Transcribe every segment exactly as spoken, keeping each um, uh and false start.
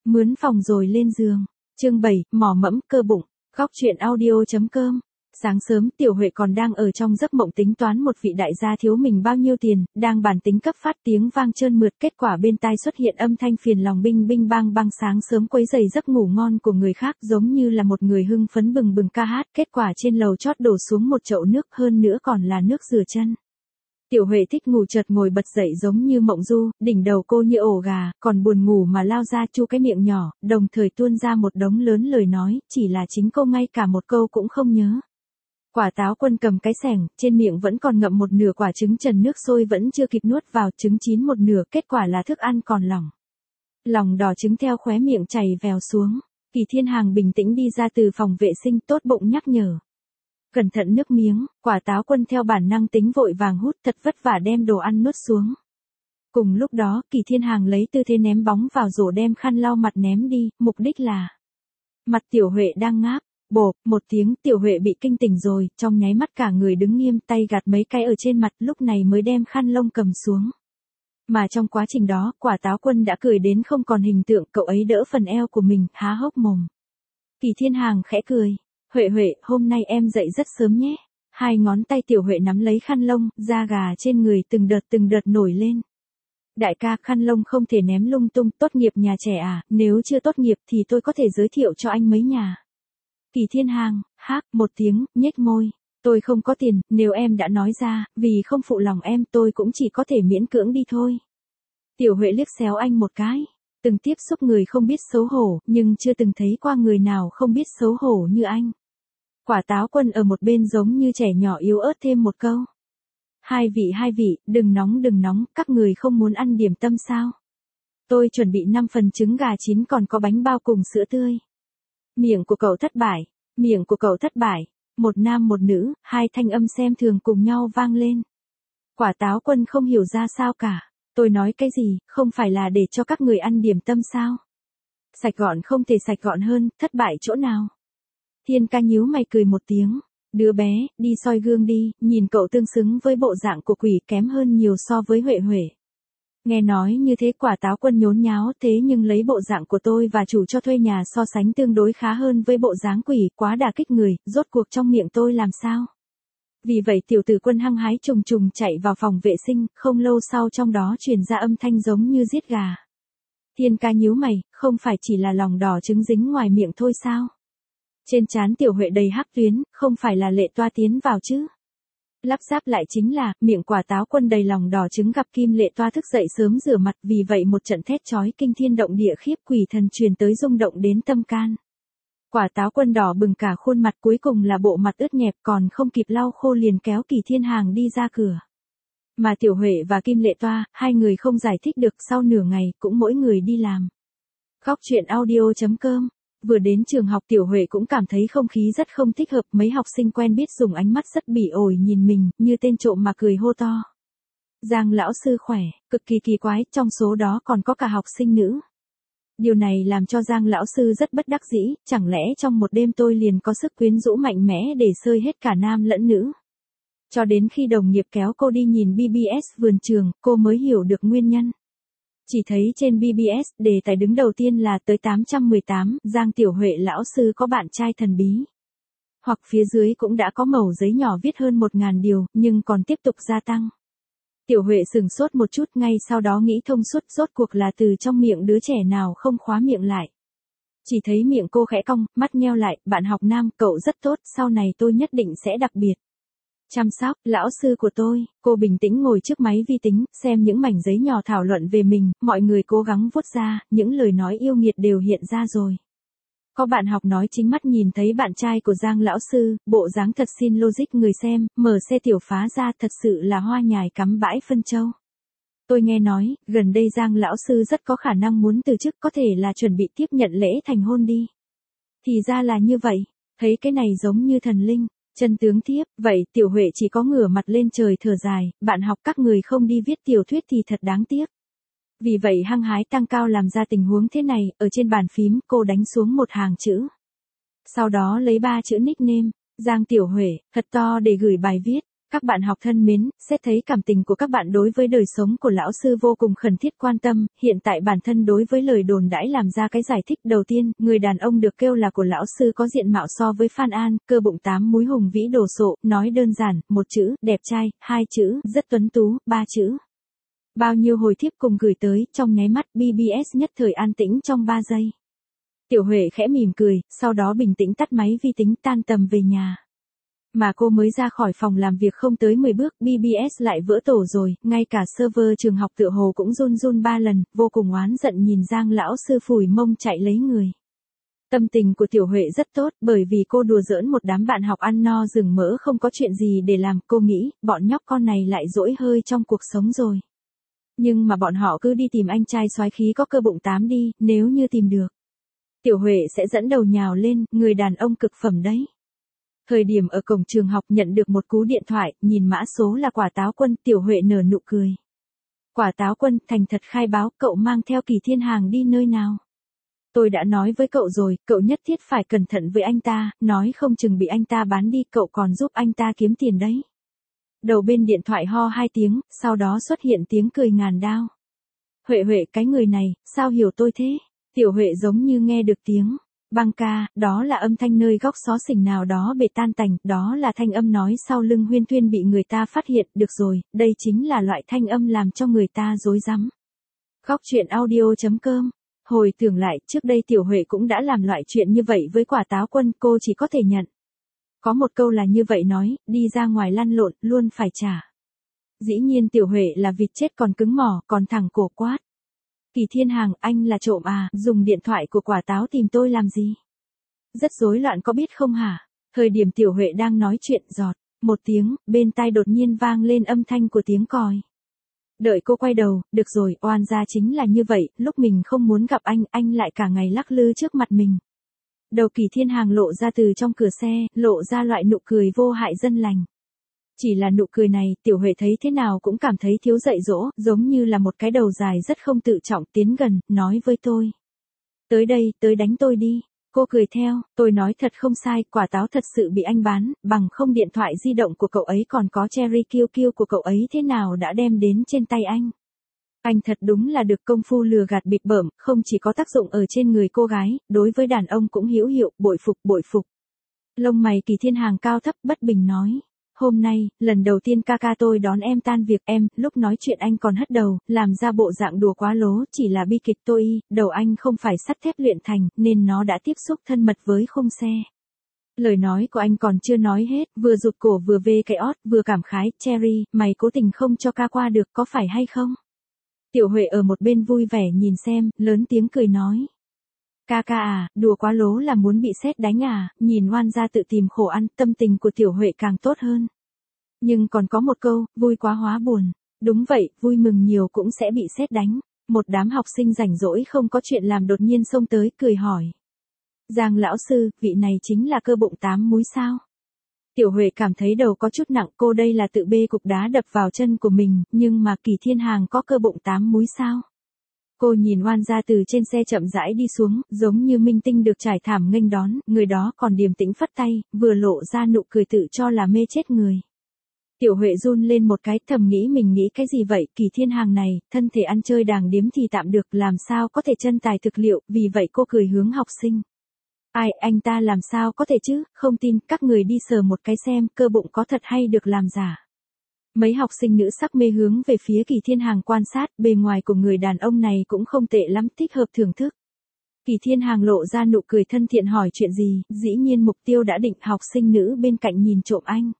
Mướn phòng rồi lên giường. Chương bảy, mỏ mẫm cơ bụng. Góc truyện audio.com. Sáng sớm Tiểu Huệ còn đang ở trong giấc mộng tính toán một vị đại gia thiếu mình bao nhiêu tiền, đang bàn tính cấp phát tiếng vang trơn mượt, kết quả bên tai xuất hiện âm thanh phiền lòng binh binh bang bang, sáng sớm quấy rầy giấc ngủ ngon của người khác, giống như là một người hưng phấn bừng bừng ca hát, kết quả trên lầu chót đổ xuống một chậu nước, hơn nữa còn là nước rửa chân. Tiểu Huệ thích ngủ chợt ngồi bật dậy giống như mộng du, đỉnh đầu cô như ổ gà, còn buồn ngủ mà lao ra chu cái miệng nhỏ, đồng thời tuôn ra một đống lớn lời nói, chỉ là chính cô ngay cả một câu cũng không nhớ. Quả táo quân cầm cái xẻng, trên miệng vẫn còn ngậm một nửa quả trứng trần, nước sôi vẫn chưa kịp nuốt vào, trứng chín một nửa, kết quả là thức ăn còn lỏng. Lòng đỏ trứng theo khóe miệng chảy vèo xuống. Kỳ Thiên Hàng bình tĩnh đi ra từ phòng vệ sinh, tốt bụng nhắc nhở. Cẩn thận nước miếng. Quả táo quân theo bản năng tính vội vàng hút, thật vất vả đem đồ ăn nuốt xuống. Cùng lúc đó, Kỳ Thiên Hàng lấy tư thế ném bóng vào rổ, đem khăn lau mặt ném đi, mục đích là mặt Tiểu Huệ đang ngáp. Bộp, một tiếng, Tiểu Huệ bị kinh tỉnh rồi, trong nháy mắt cả người đứng nghiêm, tay gạt mấy cái ở trên mặt, lúc này mới đem khăn lông cầm xuống. Mà trong quá trình đó, quả táo quân đã cười đến không còn hình tượng, cậu ấy đỡ phần eo của mình, há hốc mồm. Kỳ Thiên Hàng khẽ cười. Huệ Huệ, hôm nay em dậy rất sớm nhé. Hai ngón tay Tiểu Huệ nắm lấy khăn lông, da gà trên người từng đợt từng đợt nổi lên. Đại ca, khăn lông không thể ném lung tung, tốt nghiệp nhà trẻ à, nếu chưa tốt nghiệp thì tôi có thể giới thiệu cho anh mấy nhà. Kỳ Thiên Hàng, hác, một tiếng, nhếch môi. Tôi không có tiền, nếu em đã nói ra, vì không phụ lòng em tôi cũng chỉ có thể miễn cưỡng đi thôi. Tiểu Huệ liếc xéo anh một cái. Từng tiếp xúc người không biết xấu hổ, nhưng chưa từng thấy qua người nào không biết xấu hổ như anh. Quả táo quân ở một bên giống như trẻ nhỏ yếu ớt thêm một câu. Hai vị hai vị, đừng nóng đừng nóng, các người không muốn ăn điểm tâm sao? Tôi chuẩn bị năm phần trứng gà chín còn có bánh bao cùng sữa tươi. Miệng của cậu thất bại, miệng của cậu thất bại, một nam một nữ, hai thanh âm xem thường cùng nhau vang lên. Quả táo quân không hiểu ra sao cả, tôi nói cái gì, không phải là để cho các người ăn điểm tâm sao? Sạch gọn không thể sạch gọn hơn, thất bại chỗ nào? Thiên ca nhíu mày cười một tiếng, đứa bé, đi soi gương đi, nhìn cậu tương xứng với bộ dạng của quỷ, kém hơn nhiều so với Huệ Huệ. Nghe nói như thế quả táo quân nhốn nháo, thế nhưng lấy bộ dạng của tôi và chủ cho thuê nhà so sánh tương đối khá hơn với bộ dáng quỷ, quá đả kích người, rốt cuộc trong miệng tôi làm sao? Vì vậy tiểu tử quân hăng hái trùng trùng chạy vào phòng vệ sinh, không lâu sau trong đó truyền ra âm thanh giống như giết gà. Thiên ca nhíu mày, không phải chỉ là lòng đỏ trứng dính ngoài miệng thôi sao? Trên trán Tiểu Huệ đầy hắc tuyến, không phải là lệ toa tiến vào chứ? Lắp ráp lại chính là, miệng quả táo quân đầy lòng đỏ trứng gặp kim lệ toa thức dậy sớm rửa mặt, vì vậy một trận thét chói kinh thiên động địa khiếp quỷ thần truyền tới rung động đến tâm can. Quả táo quân đỏ bừng cả khuôn mặt, cuối cùng là bộ mặt ướt nhẹp, còn không kịp lau khô liền kéo Kỳ Thiên Hàng đi ra cửa. Mà Tiểu Huệ và kim lệ toa, hai người không giải thích được, sau nửa ngày, cũng mỗi người đi làm. Góc truyện audio.com. Vừa đến trường học Tiểu Huệ cũng cảm thấy không khí rất không thích hợp, mấy học sinh quen biết dùng ánh mắt rất bỉ ổi nhìn mình, như tên trộm mà cười hô to. Giang lão sư khỏe, cực kỳ kỳ quái, trong số đó còn có cả học sinh nữ. Điều này làm cho Giang lão sư rất bất đắc dĩ, chẳng lẽ trong một đêm tôi liền có sức quyến rũ mạnh mẽ để xơi hết cả nam lẫn nữ. Cho đến khi đồng nghiệp kéo cô đi nhìn bê bê ét vườn trường, cô mới hiểu được nguyên nhân. Chỉ thấy trên bê bê ét, đề tài đứng đầu tiên là tới tám trăm mười tám, Giang Tiểu Huệ lão sư có bạn trai thần bí. Hoặc phía dưới cũng đã có mẩu giấy nhỏ viết hơn một ngàn điều, nhưng còn tiếp tục gia tăng. Tiểu Huệ sừng sốt một chút, ngay sau đó nghĩ thông suốt, rốt cuộc là từ trong miệng đứa trẻ nào không khóa miệng lại. Chỉ thấy miệng cô khẽ cong, mắt nheo lại, bạn học nam, cậu rất tốt, sau này tôi nhất định sẽ đặc biệt chăm sóc, lão sư của tôi. Cô bình tĩnh ngồi trước máy vi tính, xem những mảnh giấy nhỏ thảo luận về mình, mọi người cố gắng vuốt ra, những lời nói yêu nghiệt đều hiện ra rồi. Có bạn học nói chính mắt nhìn thấy bạn trai của Giang lão sư, bộ dáng thật xin logic người xem, mở xe tiểu phá ra, thật sự là hoa nhài cắm bãi phân châu. Tôi nghe nói, gần đây Giang lão sư rất có khả năng muốn từ chức, có thể là chuẩn bị tiếp nhận lễ thành hôn đi. Thì ra là như vậy, thấy cái này giống như thần linh. Chân tướng tiếp, vậy Tiểu Huệ chỉ có ngửa mặt lên trời thở dài, bạn học các người không đi viết tiểu thuyết thì thật đáng tiếc. Vì vậy hăng hái tăng cao làm ra tình huống thế này, ở trên bàn phím cô đánh xuống một hàng chữ. Sau đó lấy ba chữ nickname, Giang Tiểu Huệ, thật to để gửi bài viết. Các bạn học thân mến, xét thấy cảm tình của các bạn đối với đời sống của lão sư vô cùng khẩn thiết quan tâm, hiện tại bản thân đối với lời đồn đãi làm ra cái giải thích đầu tiên, người đàn ông được kêu là của lão sư có diện mạo so với Phan An, cơ bụng tám múi hùng vĩ đồ sộ, nói đơn giản, một chữ, đẹp trai, hai chữ, rất tuấn tú, ba chữ. Bao nhiêu hồi thiếp cùng gửi tới, trong nháy mắt bê bê ét nhất thời an tĩnh trong ba giây. Tiểu Huệ khẽ mỉm cười, sau đó bình tĩnh tắt máy vi tính tan tầm về nhà. Mà cô mới ra khỏi phòng làm việc không tới mười bước, bê bê ét lại vỡ tổ rồi, ngay cả server trường học tựa hồ cũng run run ba lần, vô cùng oán giận nhìn Giang lão sư phủi mông chạy lấy người. Tâm tình của Tiểu Huệ rất tốt, bởi vì cô đùa giỡn một đám bạn học ăn no rừng mỡ không có chuyện gì để làm, cô nghĩ, bọn nhóc con này lại dỗi hơi trong cuộc sống rồi. Nhưng mà bọn họ cứ đi tìm anh trai soái khí có cơ bụng tám đi, nếu như tìm được. Tiểu Huệ sẽ dẫn đầu nhào lên, người đàn ông cực phẩm đấy. Thời điểm ở cổng trường học nhận được một cú điện thoại, nhìn mã số là Quả Táo Quân, Tiểu Huệ nở nụ cười. Quả Táo Quân, thành thật khai báo, cậu mang theo Kỳ Thiên Hàng đi nơi nào? Tôi đã nói với cậu rồi, cậu nhất thiết phải cẩn thận với anh ta, nói không chừng bị anh ta bán đi, cậu còn giúp anh ta kiếm tiền đấy. Đầu bên điện thoại ho hai tiếng, sau đó xuất hiện tiếng cười ngàn đao. Huệ Huệ, cái người này, sao hiểu tôi thế? Tiểu Huệ giống như nghe được tiếng. Băng ca, đó là âm thanh nơi góc xó xỉnh nào đó bể tan tành, đó là thanh âm nói sau lưng Huyên Thuyên bị người ta phát hiện, được rồi, đây chính là loại thanh âm làm cho người ta rối rắm. Góc chuyện audio chấm com. Hồi tưởng lại, trước đây Tiểu Huệ cũng đã làm loại chuyện như vậy với Quả Táo Quân, cô chỉ có thể nhận. Có một câu là như vậy nói, đi ra ngoài lăn lộn, luôn phải trả. Dĩ nhiên Tiểu Huệ là vịt chết còn cứng mỏ, còn thẳng cổ quát. Kỳ Thiên Hàng, anh là trộm à, dùng điện thoại của Quả Táo tìm tôi làm gì? Rất rối loạn có biết không hả? Thời điểm Tiểu Huệ đang nói chuyện giọt, một tiếng, bên tai đột nhiên vang lên âm thanh của tiếng còi. Đợi cô quay đầu, được rồi, oan gia chính là như vậy, lúc mình không muốn gặp anh, anh lại cả ngày lắc lư trước mặt mình. Đầu Kỳ Thiên Hàng lộ ra từ trong cửa xe, lộ ra loại nụ cười vô hại dân lành. Chỉ là nụ cười này, Tiểu Huệ thấy thế nào cũng cảm thấy thiếu dạy dỗ, giống như là một cái đầu dài rất không tự trọng tiến gần, nói với tôi. Tới đây, tới đánh tôi đi. Cô cười theo, tôi nói thật không sai, Quả Táo thật sự bị anh bán, bằng không điện thoại di động của cậu ấy còn có Cherry Q Q của cậu ấy thế nào đã đem đến trên tay anh. Anh thật đúng là được công phu lừa gạt bịp bợm, không chỉ có tác dụng ở trên người cô gái, đối với đàn ông cũng hữu hiệu, bội phục bội phục. Lông mày Kỳ Thiên Hàng cao thấp bất bình nói. Hôm nay, lần đầu tiên ca ca tôi đón em tan việc em, lúc nói chuyện anh còn hất đầu, làm ra bộ dạng đùa quá lố, chỉ là bi kịch tôi y, đầu anh không phải sắt thép luyện thành, nên nó đã tiếp xúc thân mật với khung xe. Lời nói của anh còn chưa nói hết, vừa rụt cổ vừa vê cái ót, vừa cảm khái, Cherry, mày cố tình không cho ca qua được, có phải hay không? Tiểu Huệ ở một bên vui vẻ nhìn xem, lớn tiếng cười nói. Ca ca à, đùa quá lố là muốn bị sét đánh à, nhìn oan gia tự tìm khổ ăn, tâm tình của Tiểu Huệ càng tốt hơn. Nhưng còn có một câu, vui quá hóa buồn. Đúng vậy, vui mừng nhiều cũng sẽ bị sét đánh. Một đám học sinh rảnh rỗi không có chuyện làm đột nhiên xông tới, cười hỏi. Giang lão sư, vị này chính là cơ bụng tám múi sao? Tiểu Huệ cảm thấy đầu có chút nặng, cô đây là tự bê cục đá đập vào chân của mình, nhưng mà Kỳ Thiên Hàng có cơ bụng tám múi sao? Cô nhìn oan gia từ trên xe chậm rãi đi xuống, giống như minh tinh được trải thảm nghênh đón, người đó còn điềm tĩnh phất tay, vừa lộ ra nụ cười tự cho là mê chết người. Tiểu Huệ run lên một cái, thầm nghĩ mình nghĩ cái gì vậy, Kỳ Thiên Hàng này, thân thể ăn chơi đàng điếm thì tạm được, làm sao có thể chân tài thực liệu, vì vậy cô cười hướng học sinh. Ai, anh ta làm sao có thể chứ, không tin, các người đi sờ một cái xem, cơ bụng có thật hay được làm giả. Mấy học sinh nữ sắc mê hướng về phía Kỳ Thiên Hàng quan sát, bề ngoài của người đàn ông này cũng không tệ lắm, thích hợp thưởng thức. Kỳ Thiên Hàng lộ ra nụ cười thân thiện hỏi chuyện gì, dĩ nhiên mục tiêu đã định, học sinh nữ bên cạnh nhìn trộm anh.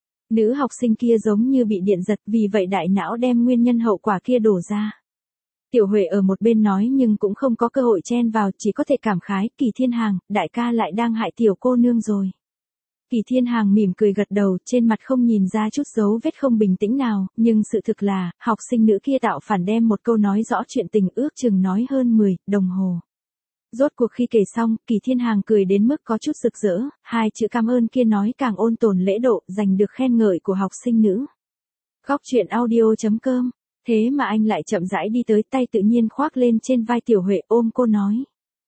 Nữ học sinh kia giống như bị điện giật, vì vậy đại não đem nguyên nhân hậu quả kia đổ ra. Tiểu Huệ ở một bên nói nhưng cũng không có cơ hội chen vào, chỉ có thể cảm khái, Kỳ Thiên Hàng, đại ca lại đang hại tiểu cô nương rồi. Kỳ Thiên Hàng mỉm cười gật đầu, trên mặt không nhìn ra chút dấu vết không bình tĩnh nào, nhưng sự thực là, học sinh nữ kia tạo phản đem một câu nói rõ chuyện tình ước chừng nói hơn mười đồng hồ. Rốt cuộc khi kể xong, Kỳ Thiên Hàng cười đến mức có chút rực rỡ, hai chữ cảm ơn kia nói càng ôn tồn lễ độ, giành được khen ngợi của học sinh nữ. Góc chuyện audio chấm com. Thế mà anh lại chậm rãi đi tới, tay tự nhiên khoác lên trên vai Tiểu Huệ, ôm cô nói.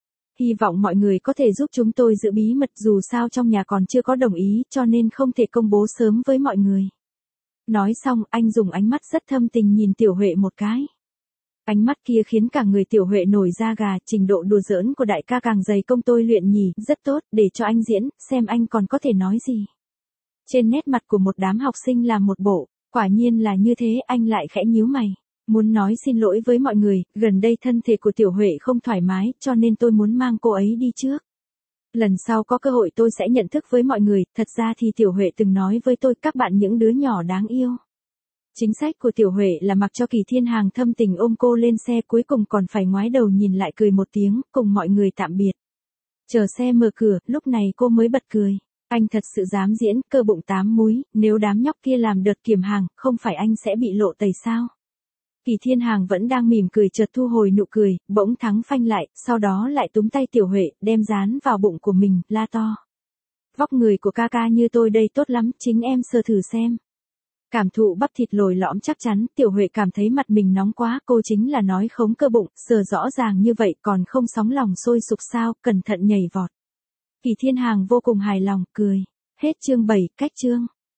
Hy vọng mọi người có thể giúp chúng tôi giữ bí mật, dù sao trong nhà còn chưa có đồng ý, cho nên không thể công bố sớm với mọi người. Nói xong, anh dùng ánh mắt rất thâm tình nhìn Tiểu Huệ một cái. Ánh mắt kia khiến cả người Tiểu Huệ nổi da gà, trình độ đùa giỡn của đại ca càng dày công tôi luyện nhỉ, rất tốt, để cho anh diễn, xem anh còn có thể nói gì. Trên nét mặt của một đám học sinh là một bộ, quả nhiên là như thế, anh lại khẽ nhíu mày. Muốn nói xin lỗi với mọi người, gần đây thân thể của Tiểu Huệ không thoải mái, cho nên tôi muốn mang cô ấy đi trước. Lần sau có cơ hội tôi sẽ nhận thức với mọi người, thật ra thì Tiểu Huệ từng nói với tôi các bạn những đứa nhỏ đáng yêu. Chính sách của Tiểu Huệ là mặc cho Kỳ Thiên Hàng thâm tình ôm cô lên xe, cuối cùng còn phải ngoái đầu nhìn lại cười một tiếng, cùng mọi người tạm biệt. Chờ xe mở cửa, lúc này cô mới bật cười. Anh thật sự dám diễn, cơ bụng tám múi, nếu đám nhóc kia làm đợt kiểm hàng, không phải anh sẽ bị lộ tẩy sao? Kỳ Thiên Hàng vẫn đang mỉm cười chợt thu hồi nụ cười, bỗng thắng phanh lại, sau đó lại túm tay Tiểu Huệ, đem dán vào bụng của mình, la to. Vóc người của ca ca như tôi đây tốt lắm, chính em sờ thử xem. Cảm thụ bắp thịt lồi lõm chắc chắn, Tiểu Huệ cảm thấy mặt mình nóng quá, cô chính là nói khống cơ bụng, sờ rõ ràng như vậy còn không sóng lòng sôi sục sao, cẩn thận nhảy vọt. Kỳ Thiên Hàng vô cùng hài lòng, cười. Hết chương bảy, cách chương.